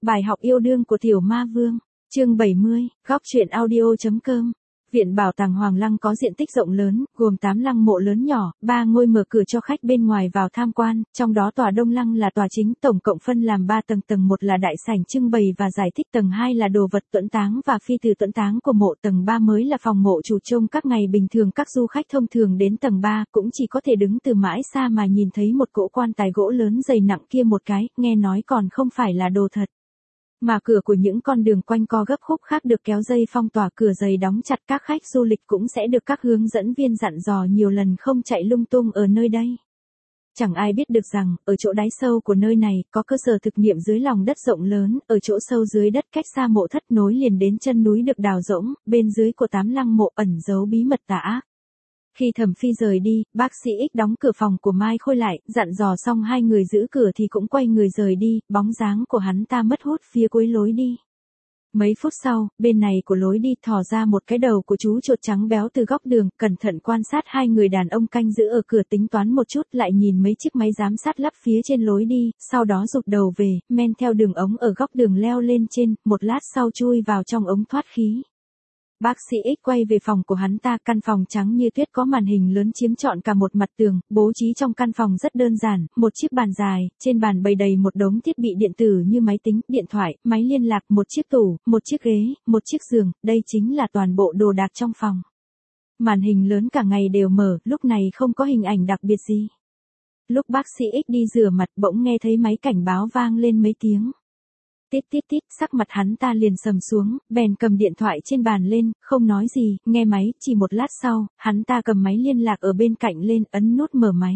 Bài học yêu đương của Tiểu Ma Vương, chương 70, góc truyện audio.com. Viện Bảo tàng Hoàng Lăng có diện tích rộng lớn, gồm 8 lăng mộ lớn nhỏ, 3 ngôi mở cửa cho khách bên ngoài vào tham quan, trong đó tòa Đông Lăng là tòa chính, tổng cộng phân làm 3 tầng. Tầng 1 là đại sảnh trưng bày và giải thích, tầng 2 là đồ vật tuẫn táng và phi từ tuẫn táng của mộ, tầng 3 mới là phòng mộ chủ trông các ngày bình thường. Các du khách thông thường đến tầng 3 cũng chỉ có thể đứng từ mãi xa mà nhìn thấy một cỗ quan tài gỗ lớn dày nặng kia một cái, nghe nói còn không phải là đồ thật. Mà cửa của những con đường quanh co gấp khúc khác được kéo dây phong tỏa, cửa dày đóng chặt. Các khách du lịch cũng sẽ được các hướng dẫn viên dặn dò nhiều lần không chạy lung tung ở nơi đây. Chẳng ai biết được rằng, ở chỗ đáy sâu của nơi này, có cơ sở thực nghiệm dưới lòng đất rộng lớn, ở chỗ sâu dưới đất cách xa mộ thất nối liền đến chân núi được đào rỗng, bên dưới của 8 lăng mộ ẩn giấu bí mật tà ác. Khi Thẩm Phi rời đi, bác sĩ X đóng cửa phòng của Mai Khôi lại, dặn dò xong hai người giữ cửa thì cũng quay người rời đi, bóng dáng của hắn ta mất hút phía cuối lối đi. Mấy phút sau, bên này của lối đi thò ra một cái đầu của chú chuột trắng béo từ góc đường, cẩn thận quan sát hai người đàn ông canh giữ ở cửa, tính toán một chút, lại nhìn mấy chiếc máy giám sát lắp phía trên lối đi, sau đó rụt đầu về, men theo đường ống ở góc đường leo lên trên, một lát sau chui vào trong ống thoát khí. Bác sĩ X quay về phòng của hắn ta, căn phòng trắng như tuyết có màn hình lớn chiếm trọn cả một mặt tường, bố trí trong căn phòng rất đơn giản, một chiếc bàn dài, trên bàn bày đầy một đống thiết bị điện tử như máy tính, điện thoại, máy liên lạc, một chiếc tủ, một chiếc ghế, một chiếc giường, đây chính là toàn bộ đồ đạc trong phòng. Màn hình lớn cả ngày đều mở, lúc này không có hình ảnh đặc biệt gì. Lúc bác sĩ X đi rửa mặt bỗng nghe thấy máy cảnh báo vang lên mấy tiếng. Tít tít tít, sắc mặt hắn ta liền sầm xuống, bèn cầm điện thoại trên bàn lên, không nói gì, nghe máy, chỉ một lát sau, hắn ta cầm máy liên lạc ở bên cạnh lên, ấn nút mở máy.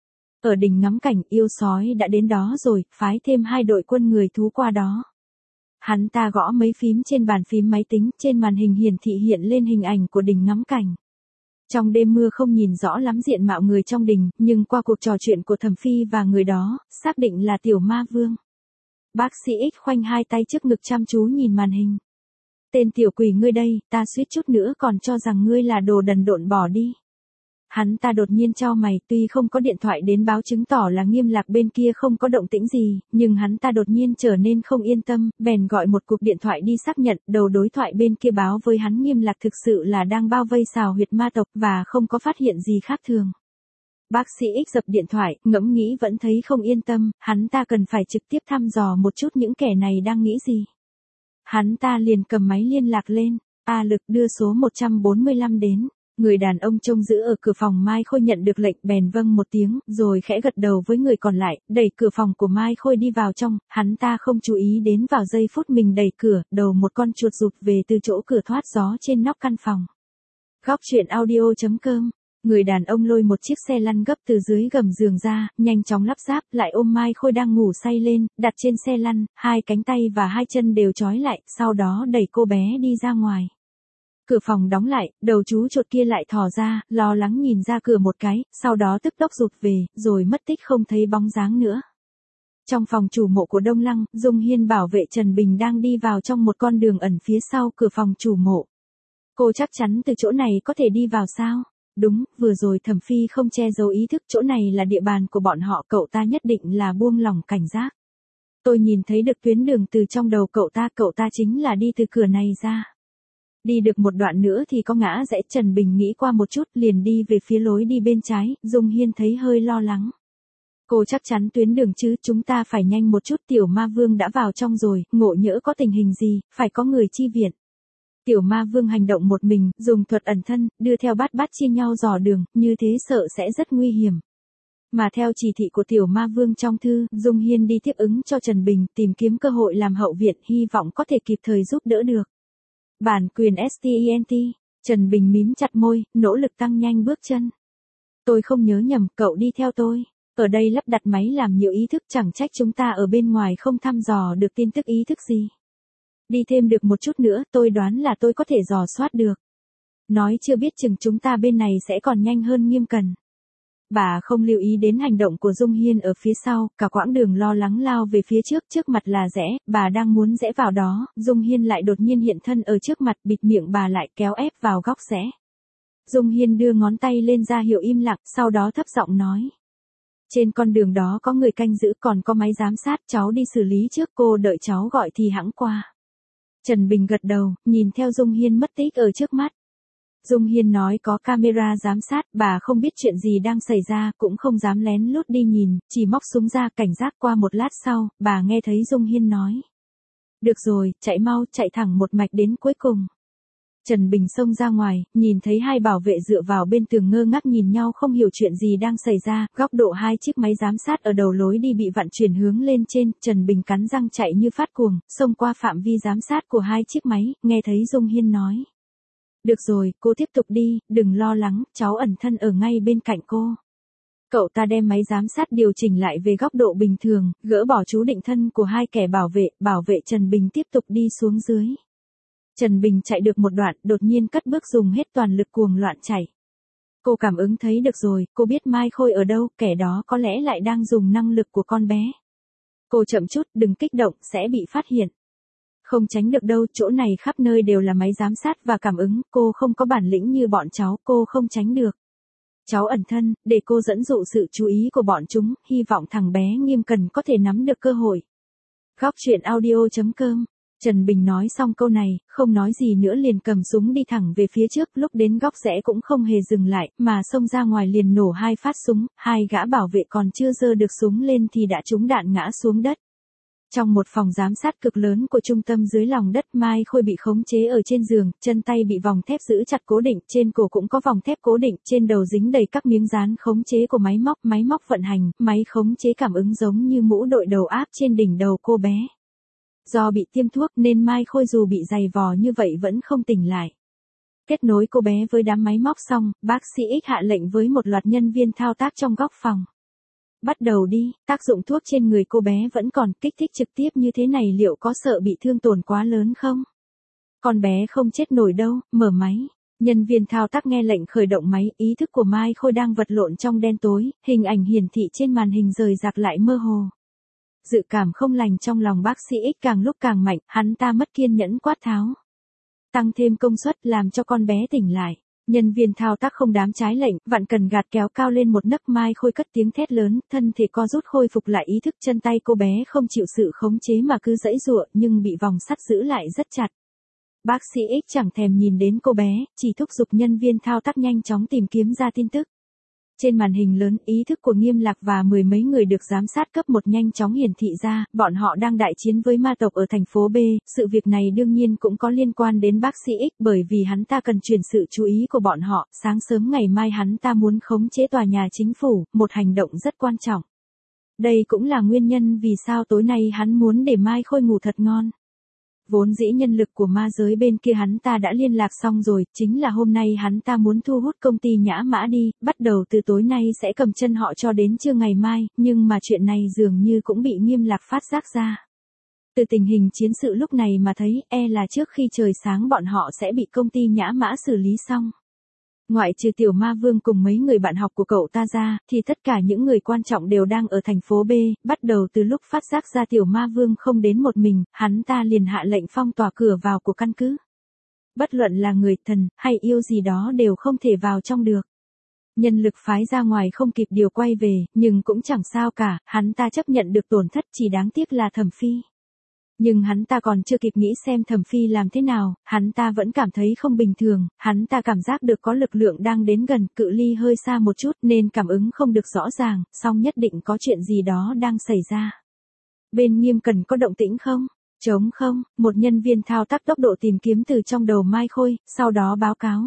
Ở đỉnh ngắm cảnh, yêu sói đã đến đó rồi, phái thêm 2 đội quân người thú qua đó. Hắn ta gõ mấy phím trên bàn phím máy tính, trên màn hình hiển thị hiện lên hình ảnh của đỉnh ngắm cảnh. Trong đêm mưa không nhìn rõ lắm diện mạo người trong đình, nhưng qua cuộc trò chuyện của Thẩm Phi và người đó, xác định là Tiểu Ma Vương. Bác sĩ X khoanh hai tay trước ngực chăm chú nhìn màn hình. Tên tiểu quỷ ngươi đây, ta suýt chút nữa còn cho rằng ngươi là đồ đần độn bỏ đi. Hắn ta đột nhiên chau mày, tuy không có điện thoại đến báo chứng tỏ là Nghiêm Lạc bên kia không có động tĩnh gì, nhưng hắn ta đột nhiên trở nên không yên tâm, bèn gọi một cuộc điện thoại đi xác nhận, đầu đối thoại bên kia báo với hắn Nghiêm Lạc thực sự là đang bao vây xào huyệt ma tộc và không có phát hiện gì khác thường. Bác sĩ X dập điện thoại, ngẫm nghĩ vẫn thấy không yên tâm, hắn ta cần phải trực tiếp thăm dò một chút những kẻ này đang nghĩ gì. Hắn ta liền cầm máy liên lạc lên, A Lực đưa số 145 đến. Người đàn ông trông giữ ở cửa phòng Mai Khôi nhận được lệnh bèn vâng một tiếng, rồi khẽ gật đầu với người còn lại, đẩy cửa phòng của Mai Khôi đi vào trong, hắn ta không chú ý đến vào giây phút mình đẩy cửa, đầu một con chuột rụt về từ chỗ cửa thoát gió trên nóc căn phòng. Góc truyện audio.com. Người đàn ông lôi một chiếc xe lăn gấp từ dưới gầm giường ra, nhanh chóng lắp ráp, lại ôm Mai Khôi đang ngủ say lên, đặt trên xe lăn, 2 cánh tay và 2 chân đều trói lại, sau đó đẩy cô bé đi ra ngoài. Cửa phòng đóng lại, đầu chú chuột kia lại thò ra, lo lắng nhìn ra cửa một cái, sau đó tức tốc rụt về, rồi mất tích không thấy bóng dáng nữa. Trong phòng chủ mộ của Đông Lăng, Dung Hiên bảo vệ Trần Bình đang đi vào trong một con đường ẩn phía sau cửa phòng chủ mộ. Cô chắc chắn từ chỗ này có thể đi vào sao? Đúng, vừa rồi Thẩm Phi không che giấu ý thức, chỗ này là địa bàn của bọn họ, cậu ta nhất định là buông lỏng cảnh giác. Tôi nhìn thấy được tuyến đường từ trong đầu cậu ta chính là đi từ cửa này ra. Đi được một đoạn nữa thì có ngã rẽ, Trần Bình nghĩ qua một chút liền đi về phía lối đi bên trái, Dung Hiên thấy hơi lo lắng. Cô chắc chắn tuyến đường chứ, chúng ta phải nhanh một chút, Tiểu Ma Vương đã vào trong rồi, ngộ nhỡ có tình hình gì, phải có người chi viện. Tiểu Ma Vương hành động một mình, dùng thuật ẩn thân, đưa theo bát chia nhau dò đường, như thế sợ sẽ rất nguy hiểm. Mà theo chỉ thị của Tiểu Ma Vương trong thư, Dung Hiên đi tiếp ứng cho Trần Bình, tìm kiếm cơ hội làm hậu viện, hy vọng có thể kịp thời giúp đỡ được. Bản quyền STENT, Trần Bình mím chặt môi, nỗ lực tăng nhanh bước chân. Tôi không nhớ nhầm, cậu đi theo tôi. Ở đây lắp đặt máy làm nhiều ý thức, chẳng trách chúng ta ở bên ngoài không thăm dò được tin tức ý thức gì. Đi thêm được một chút nữa, tôi đoán là tôi có thể dò soát được. Nói chưa biết chừng chúng ta bên này sẽ còn nhanh hơn Nghiêm Cần. Bà không lưu ý đến hành động của Dung Hiên ở phía sau, cả quãng đường lo lắng lao về phía trước mặt là rẽ, bà đang muốn rẽ vào đó, Dung Hiên lại đột nhiên hiện thân ở trước mặt, bịt miệng bà lại, kéo ép vào góc rẽ. Dung Hiên đưa ngón tay lên ra hiệu im lặng, sau đó thấp giọng nói. Trên con đường đó có người canh giữ còn có máy giám sát, cháu đi xử lý trước, cô đợi cháu gọi thì hẵng qua. Trần Bình gật đầu, nhìn theo Dung Hiên mất tích ở trước mắt. Dung Hiên nói có camera giám sát, bà không biết chuyện gì đang xảy ra, cũng không dám lén lút đi nhìn, chỉ móc súng ra cảnh giác. Qua một lát sau, bà nghe thấy Dung Hiên nói. Được rồi, chạy mau, chạy thẳng một mạch đến cuối cùng. Trần Bình xông ra ngoài, nhìn thấy hai bảo vệ dựa vào bên tường ngơ ngác nhìn nhau không hiểu chuyện gì đang xảy ra, góc độ hai chiếc máy giám sát ở đầu lối đi bị vặn chuyển hướng lên trên, Trần Bình cắn răng chạy như phát cuồng, xông qua phạm vi giám sát của hai chiếc máy, nghe thấy Dung Hiên nói. Được rồi, cô tiếp tục đi, đừng lo lắng, cháu ẩn thân ở ngay bên cạnh cô. Cậu ta đem máy giám sát điều chỉnh lại về góc độ bình thường, gỡ bỏ chú định thân của hai kẻ bảo vệ Trần Bình tiếp tục đi xuống dưới. Trần Bình chạy được một đoạn, đột nhiên cất bước dùng hết toàn lực cuồng loạn chạy. Cô cảm ứng thấy được rồi, cô biết Mai Khôi ở đâu, kẻ đó có lẽ lại đang dùng năng lực của con bé. Cô chậm chút, đừng kích động, sẽ bị phát hiện. Không tránh được đâu, chỗ này khắp nơi đều là máy giám sát và cảm ứng, cô không có bản lĩnh như bọn cháu, cô không tránh được. Cháu ẩn thân, để cô dẫn dụ sự chú ý của bọn chúng, hy vọng thằng bé Nghiêm Cần có thể nắm được cơ hội. Góc truyện audio.com. Trần Bình nói xong câu này, không nói gì nữa liền cầm súng đi thẳng về phía trước, lúc đến góc rẽ cũng không hề dừng lại, mà xông ra ngoài liền nổ hai phát súng, hai gã bảo vệ còn chưa giơ được súng lên thì đã trúng đạn ngã xuống đất. Trong một phòng giám sát cực lớn của trung tâm dưới lòng đất, Mai Khôi bị khống chế ở trên giường, chân tay bị vòng thép giữ chặt cố định, trên cổ cũng có vòng thép cố định, trên đầu dính đầy các miếng dán khống chế của máy móc vận hành, máy khống chế cảm ứng giống như mũ đội đầu áp trên đỉnh đầu cô bé. Do bị tiêm thuốc nên Mai Khôi dù bị giày vò như vậy vẫn không tỉnh lại. Kết nối cô bé với đám máy móc xong, bác sĩ X hạ lệnh với một loạt nhân viên thao tác trong góc phòng. Bắt đầu đi, tác dụng thuốc trên người cô bé vẫn còn, kích thích trực tiếp như thế này liệu có sợ bị thương tổn quá lớn không? Con bé không chết nổi đâu, mở máy. Nhân viên thao tác nghe lệnh khởi động máy, ý thức của Mai Khôi đang vật lộn trong đen tối, hình ảnh hiển thị trên màn hình rời rạc lại mơ hồ. Dự cảm không lành trong lòng bác sĩ X càng lúc càng mạnh, hắn ta mất kiên nhẫn quát tháo. Tăng thêm công suất làm cho con bé tỉnh lại. Nhân viên thao tác không dám trái lệnh, vặn cần gạt kéo cao lên một nấc. Mai Khôi cất tiếng thét lớn, thân thể co rút khôi phục lại ý thức, chân tay cô bé không chịu sự khống chế mà cứ giãy giụa nhưng bị vòng sắt giữ lại rất chặt. Bác sĩ X chẳng thèm nhìn đến cô bé, chỉ thúc giục nhân viên thao tác nhanh chóng tìm kiếm ra tin tức. Trên màn hình lớn, ý thức của Nghiêm Lạc và mười mấy người được giám sát cấp 1 nhanh chóng hiển thị ra, bọn họ đang đại chiến với ma tộc ở thành phố B, sự việc này đương nhiên cũng có liên quan đến bác sĩ X bởi vì hắn ta cần chuyển sự chú ý của bọn họ, sáng sớm ngày mai hắn ta muốn khống chế tòa nhà chính phủ, một hành động rất quan trọng. Đây cũng là nguyên nhân vì sao tối nay hắn muốn để Mai Khôi ngủ thật ngon. Vốn dĩ nhân lực của ma giới bên kia hắn ta đã liên lạc xong rồi, chính là hôm nay hắn ta muốn thu hút công ty Nhã Mã đi, bắt đầu từ tối nay sẽ cầm chân họ cho đến trưa ngày mai, nhưng mà chuyện này dường như cũng bị Nghiêm Lạc phát giác ra. Từ tình hình chiến sự lúc này mà thấy, là trước khi trời sáng bọn họ sẽ bị công ty Nhã Mã xử lý xong. Ngoại trừ Tiểu Ma Vương cùng mấy người bạn học của cậu ta ra, thì tất cả những người quan trọng đều đang ở thành phố B, bắt đầu từ lúc phát giác ra Tiểu Ma Vương không đến một mình, hắn ta liền hạ lệnh phong tỏa cửa vào của căn cứ. Bất luận là người, thần, hay yêu gì đó đều không thể vào trong được. Nhân lực phái ra ngoài không kịp điều quay về, nhưng cũng chẳng sao cả, hắn ta chấp nhận được tổn thất, chỉ đáng tiếc là Thẩm Phi. Nhưng hắn ta còn chưa kịp nghĩ xem Thẩm Phi làm thế nào, hắn ta vẫn cảm thấy không bình thường, hắn ta cảm giác được có lực lượng đang đến gần, cự ly hơi xa một chút nên cảm ứng không được rõ ràng, song nhất định có chuyện gì đó đang xảy ra. Bên Nghiêm Cần có động tĩnh không? Trống không, một nhân viên thao tác tốc độ tìm kiếm từ trong đầu Mai Khôi, sau đó báo cáo.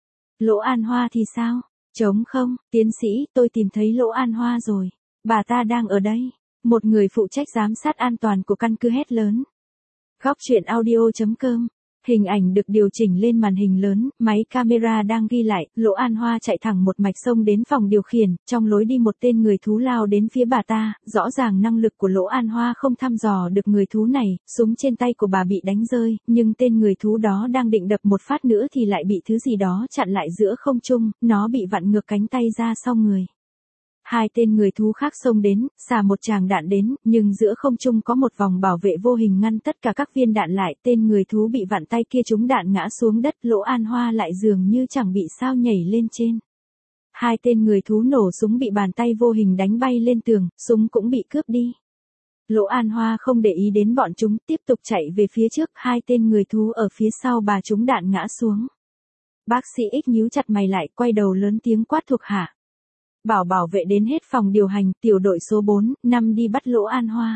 Lỗ An Hoa thì sao? Trống không, tiến sĩ, tôi tìm thấy Lỗ An Hoa rồi. Bà ta đang ở đây. Một người phụ trách giám sát an toàn của căn cứ hét lớn. Góc truyện audio.com. Hình ảnh được điều chỉnh lên màn hình lớn, máy camera đang ghi lại, Lỗ An Hoa chạy thẳng một mạch sông đến phòng điều khiển, trong lối đi một tên người thú lao đến phía bà ta, rõ ràng năng lực của Lỗ An Hoa không thăm dò được người thú này, súng trên tay của bà bị đánh rơi, nhưng tên người thú đó đang định đập một phát nữa thì lại bị thứ gì đó chặn lại giữa không trung, nó bị vặn ngược cánh tay ra sau người. Hai tên người thú khác xông đến, xả một tràng đạn đến, nhưng giữa không trung có một vòng bảo vệ vô hình ngăn tất cả các viên đạn lại, tên người thú bị vặn tay kia trúng đạn ngã xuống đất, Lỗ An Hoa lại dường như chẳng bị sao nhảy lên trên. Hai tên người thú nổ súng bị bàn tay vô hình đánh bay lên tường, súng cũng bị cướp đi. Lỗ An Hoa không để ý đến bọn chúng, tiếp tục chạy về phía trước, hai tên người thú ở phía sau bà trúng đạn ngã xuống. Bác sĩ X nhíu chặt mày lại, quay đầu lớn tiếng quát thuộc hạ. Bảo vệ đến hết phòng điều hành, tiểu đội số 4, 5 đi bắt Lỗ An Hoa.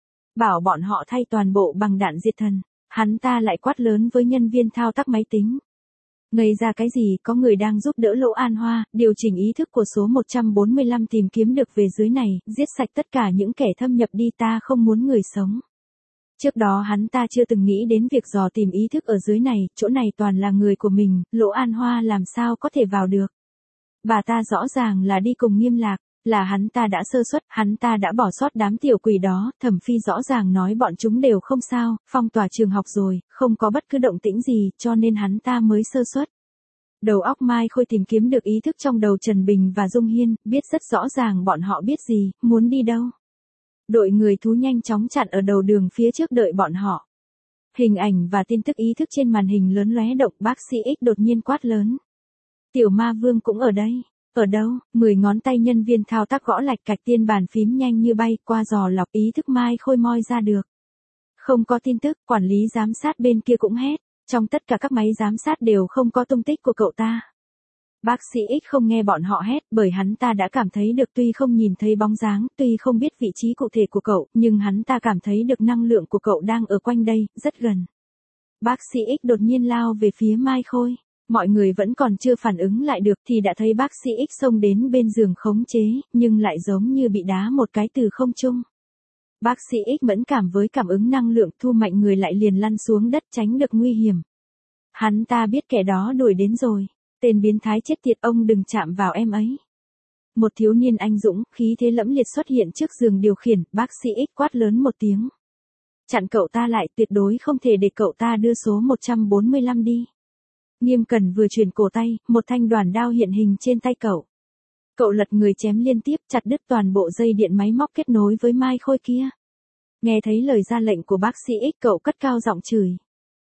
Bảo bọn họ thay toàn bộ bằng đạn diệt thần. Hắn ta lại quát lớn với nhân viên thao tác máy tính. Ngây ra cái gì, có người đang giúp đỡ Lỗ An Hoa, điều chỉnh ý thức của số 145 tìm kiếm được về dưới này, giết sạch tất cả những kẻ thâm nhập đi, ta không muốn người sống. Trước đó hắn ta chưa từng nghĩ đến việc dò tìm ý thức ở dưới này, chỗ này toàn là người của mình, Lỗ An Hoa làm sao có thể vào được. Bà ta rõ ràng là đi cùng Nghiêm Lạc, là hắn ta đã sơ suất, hắn ta đã bỏ sót đám tiểu quỷ đó, Thẩm Phi rõ ràng nói bọn chúng đều không sao, phong tỏa trường học rồi, không có bất cứ động tĩnh gì, cho nên hắn ta mới sơ suất. Đầu óc Mai Khôi tìm kiếm được ý thức trong đầu Trần Bình và Dung Hiên, biết rất rõ ràng bọn họ biết gì, muốn đi đâu. Đội người thú nhanh chóng chặn ở đầu đường phía trước đợi bọn họ. Hình ảnh và tin tức ý thức trên màn hình lớn lóe động, bác sĩ X đột nhiên quát lớn. Tiểu Ma Vương cũng ở đây. Ở đâu? 10 ngón tay nhân viên thao tác gõ lạch cạch tiên bàn phím nhanh như bay, qua dò lọc ý thức Mai Khôi moi ra được. Không có tin tức, quản lý giám sát bên kia cũng hét. Trong tất cả các máy giám sát đều không có tung tích của cậu ta. Bác sĩ X không nghe bọn họ hét, bởi hắn ta đã cảm thấy được, tuy không nhìn thấy bóng dáng, tuy không biết vị trí cụ thể của cậu, nhưng hắn ta cảm thấy được năng lượng của cậu đang ở quanh đây, rất gần. Bác sĩ X đột nhiên lao về phía Mai Khôi. Mọi người vẫn còn chưa phản ứng lại được thì đã thấy bác sĩ X xông đến bên giường khống chế, nhưng lại giống như bị đá một cái từ không trung. Bác sĩ X mẫn cảm với cảm ứng năng lượng, thu mạnh người lại liền lăn xuống đất tránh được nguy hiểm. Hắn ta biết kẻ đó đuổi đến rồi. Tên biến thái chết tiệt, ông đừng chạm vào em ấy. Một thiếu niên anh dũng, khí thế lẫm liệt xuất hiện trước giường điều khiển, bác sĩ X quát lớn một tiếng. Chặn cậu ta lại, tuyệt đối không thể để cậu ta đưa số 145 đi. Nghiêm Cẩn vừa chuyển cổ tay, một thanh đoàn đao hiện hình trên tay cậu. Cậu lật người chém liên tiếp, chặt đứt toàn bộ dây điện máy móc kết nối với Mai Khôi kia. Nghe thấy lời ra lệnh của bác sĩ X, cậu cất cao giọng chửi.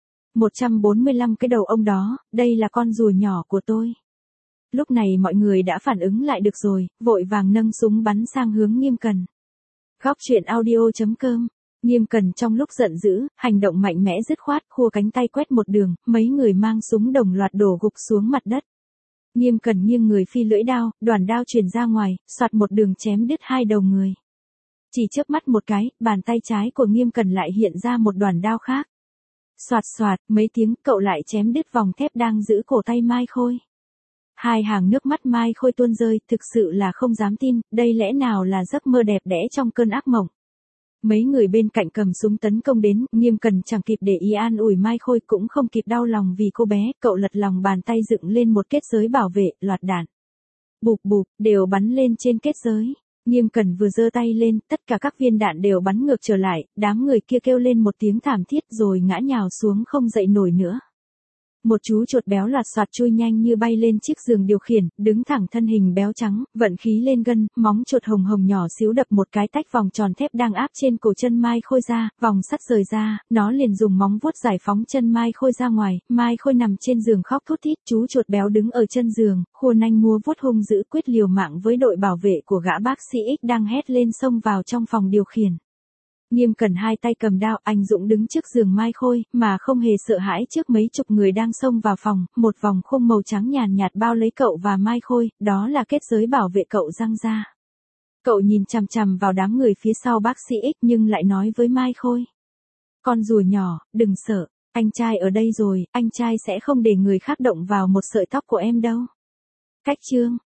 145 cái đầu ông đó, đây là con rùa nhỏ của tôi. Lúc này mọi người đã phản ứng lại được rồi, vội vàng nâng súng bắn sang hướng Nghiêm Cẩn. Góc truyện audio.com. Nghiêm Cẩn trong lúc giận dữ, hành động mạnh mẽ dứt khoát, khua cánh tay quét một đường, mấy người mang súng đồng loạt đổ gục xuống mặt đất. Nghiêm Cẩn nghiêng người phi lưỡi đao, đoàn đao truyền ra ngoài, xoạt một đường chém đứt hai đầu người. Chỉ chớp mắt một cái, bàn tay trái của Nghiêm Cẩn lại hiện ra một đoàn đao khác. Xoạt xoạt, mấy tiếng, cậu lại chém đứt vòng thép đang giữ cổ tay Mai Khôi. Hai hàng nước mắt Mai Khôi tuôn rơi, thực sự là không dám tin, đây lẽ nào là giấc mơ đẹp đẽ trong cơn ác mộng. Mấy người bên cạnh cầm súng tấn công đến, Nghiêm Cẩn chẳng kịp để ý an ủi Mai Khôi, cũng không kịp đau lòng vì cô bé, cậu lật lòng bàn tay dựng lên một kết giới bảo vệ, loạt đạn. Bụp bụp, đều bắn lên trên kết giới. Nghiêm Cẩn vừa giơ tay lên, tất cả các viên đạn đều bắn ngược trở lại, đám người kia kêu lên một tiếng thảm thiết rồi ngã nhào xuống không dậy nổi nữa. Một chú chuột béo loạt soạt chui nhanh như bay lên chiếc giường điều khiển, đứng thẳng thân hình béo trắng, vận khí lên gân, móng chuột hồng hồng nhỏ xíu đập một cái tách vòng tròn thép đang áp trên cổ chân Mai Khôi ra, vòng sắt rời ra, nó liền dùng móng vuốt giải phóng chân Mai Khôi ra ngoài, Mai Khôi nằm trên giường khóc thút thít, chú chuột béo đứng ở chân giường, khua nanh múa vuốt hung dữ quyết liều mạng với đội bảo vệ của gã bác sĩ X đang hét lên xông vào trong phòng điều khiển. Nghiêm Cẩn hai tay cầm đao, anh dũng đứng trước giường Mai Khôi, mà không hề sợ hãi trước mấy chục người đang xông vào phòng, một vòng khung màu trắng nhàn nhạt bao lấy cậu và Mai Khôi, đó là kết giới bảo vệ cậu giăng ra. Cậu nhìn chằm chằm vào đám người phía sau bác sĩ X nhưng lại nói với Mai Khôi. Con rùa nhỏ, đừng sợ, anh trai ở đây rồi, anh trai sẽ không để người khác động vào một sợi tóc của em đâu. Cách chương.